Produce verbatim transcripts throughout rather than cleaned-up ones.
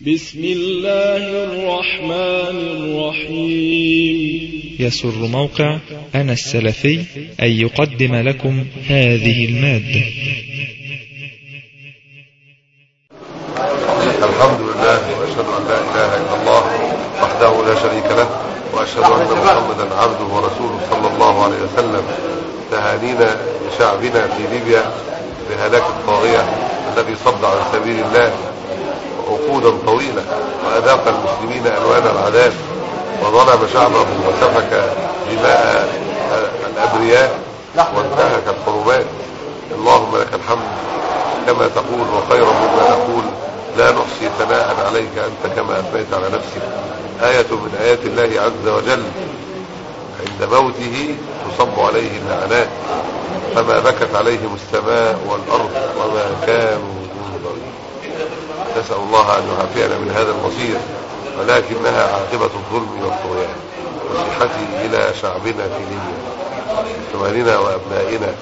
بسم الله الرحمن الرحيم. يسر موقع أنا السلفي أن يقدم لكم هذه المادة. الحمد لله وأشهد أن لا إله إلا الله وحده لا شريك له، وأشهد أن محمدا عبده ورسوله صلى الله عليه وسلم. تهانينا لشعبنا في ليبيا بهلاك الطاغية الذي صد عن سبيل الله عقودا طويلة، وأذاق المسلمين ألوان العذاب، وظلم شعبه وسفك دماء الأبرياء وانتهك الحرمات. اللهم لك الحمد كما تقول وخير مما نقول، لا نحصي ثناء عليك أنت كما أثنيت على نفسك. آية من آيات الله عز وجل عند موته تصب عليه اللعنات، فما بكت عليهم السماء والأرض وما كانوا منظرين. نسأل الله أن يعافينا من هذا المصير، ولكنها عاقبة الظلم والطغيان. نصيحتي إلى شعبنا في ليبيا، إخواننا وأبنائنا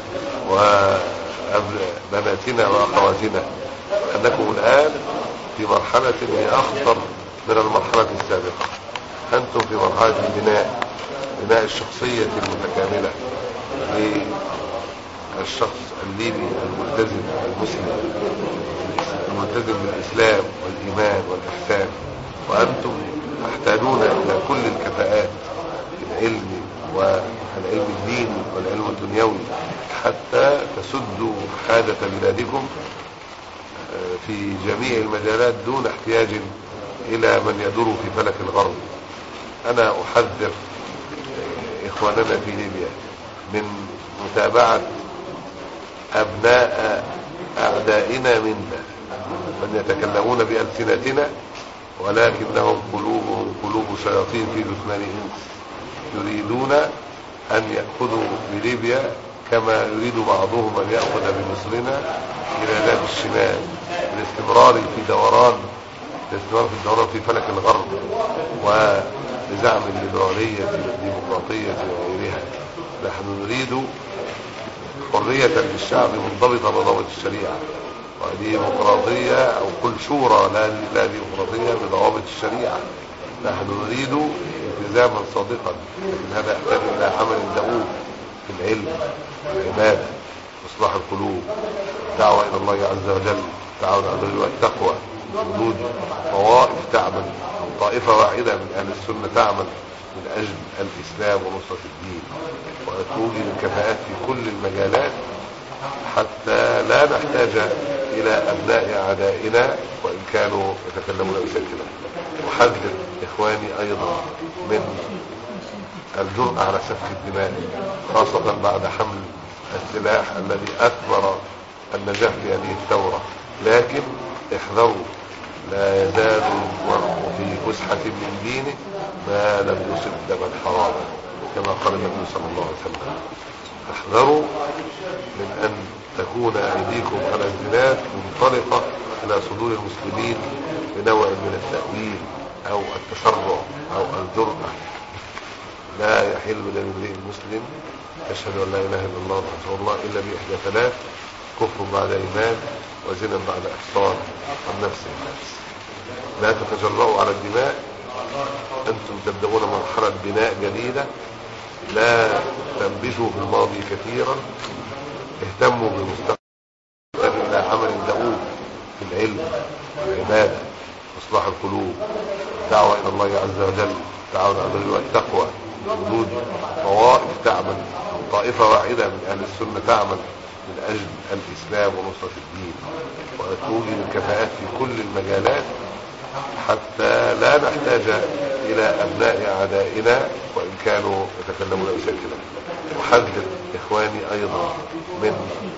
وبناتنا وأخواتنا، أنكم الآن في مرحلة هي أخطر من المرحلة السابقة. أنتم في مرحلة البناء، بناء الشخصية المتكاملة للشخص الليبي الملتزم المسلم الملتزم بالإسلام والإيمان والإحسان. وأنتم تحتاجون إلى كل الكفاءات العلمي والعلم الديني والعلم الدنيوي حتى تسدوا حاجة بلادكم في جميع المجالات دون احتياج إلى من يدور في فلك الغرب. أنا أحذر إخواننا في ليبيا من متابعة أبناء أعدائنا منا، من يتكلمون بألسنتنا ولكنهم قلوبهم قلوب شياطين في جثمان إنس، يريدون أن يأخذوا بليبيا كما يريد بعضهم أن يأخذ بمصرنا إلى ذات الشمال، الاستمرار في دوران الاستمرار في الدوران في فلك الغرب ولزعم الليبرالية والديمقراطية وغيرها. نحن نريد حرية للشعب منضبطة بضوابط الشريعة، وديمقراطية أو كل شورى لا لا ديمقراطية بضوابط الشريعة. نحن نريد التزاما صادقا، لكن هذا يحتاج إلى عمل دؤوب في العلم والعبادة وإصلاح القلوب، الدعوة إلى الله عز وجل، التعاون على البر والتقوى. وجود طوائف تعمل، طائفة واحدة من أهل السنة تعمل من أجل الإسلام ونصرة الدين، وتوجد الكفاءات في كل المجالات حتى لا نحتاج إلى أبناء أعدائنا وإن كانوا يتكلمون بسكنة. أحذر إخواني أيضا من الجرأة على سفك الدماء، خاصة بعد حمل السلاح الذي أثمر النجاح في هذه الثورة. لكن احذروا، لا يزال المرء في فسحة من دينه ما لم يصب دما حراما، كما قال النبي صلى الله عليه وسلم. احذروا من أن تكون أيديكم على الزناد منطلقة إلى صدور المسلمين بنوع من التأويل أو التشرع أو الجرأة. لا يحل لامرئ مسلم يشهد أن لا إله إلا الله رسول الله إلا بإحدى ثلاث: كفر بعد إيمان، وزنا بعد إحصان، عن نفس النفس. لا تتجرؤوا على الدماء، أنتم تبدأون مرحلة بناء جديدة. لا تنبشوا في الماضي كثيرا، اهتموا بالمستقبل إلى عمل دؤوب في العلم والعبادة وإصلاح القلوب، الدعوة إلى الله عز وجل، التعاون على البر والتقوى. وجود طوائف تعمل، طائفة واحدة من أهل السنة تعمل من أجل الإسلام ونصرة الدين، وتوجد الكفاءات في كل المجالات حتى لا نحتاج إلى أبناء أعدائنا وإن كانوا يتكلمون بسكنة. أحذر إخواني أيضا من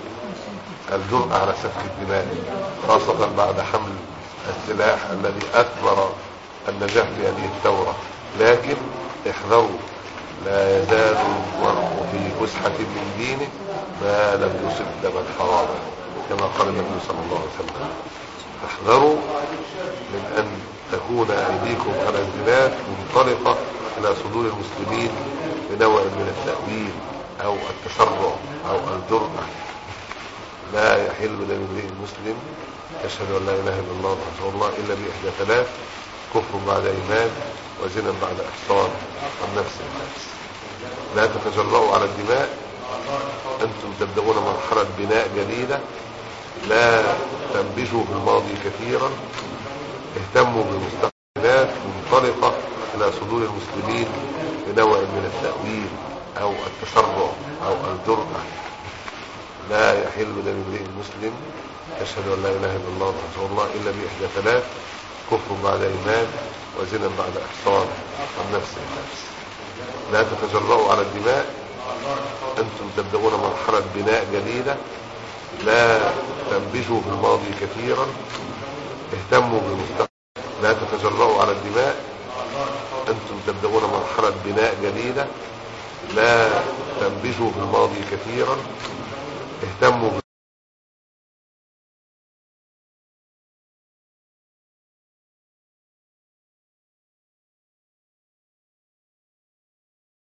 الجرأة على سفك الدماء، خاصة بعد حمل السلاح الذي أثمر النجاح في هذه الثورة. لكن احذروا، لا يزال المرء في فسحة من دينه ما لم يصب دما حراما، كما قال النبي صلى الله عليه وسلم. احذروا من أن تكون أيديكم على الزناد منطلقة إلى صدور المسلمين بنوع من التأويل أو التشرع أو الجرأة. لا يحل دم امرئ مسلم يشهد ان لا اله الا الله وحده الله الا باحدى ثلاث: كفر بعد ايمان، وزنا بعد احصان، والنفس بالنفس. لا تتجرؤوا على الدماء، انتم تبدأون مرحلة بناء جديدة، لا تنبشوا في الماضي كثيرا، اهتموا بمستقبلات منطلقة الى صدور المسلمين بنوع من التأويل او التسرع او الجرأة. لا يحل دم امرئ مسلم يشهد ان لا اله الا الله وحده الله الا باحدى ثلاث: كفر بعد ايمان، وزنا بعد احصان، والنفس بالنفس. لا تتجرؤوا على الدماء، انتم تبدأون مرحلة بناء جديدة، لا تنبشوا في الماضي كثيرا، اهتموا بمستقبل. لا تتجرؤوا على الدماء، انتم تبدأون مرحلة بناء جديدة، لا تنبشوا في الماضي كثيرا، اهتموا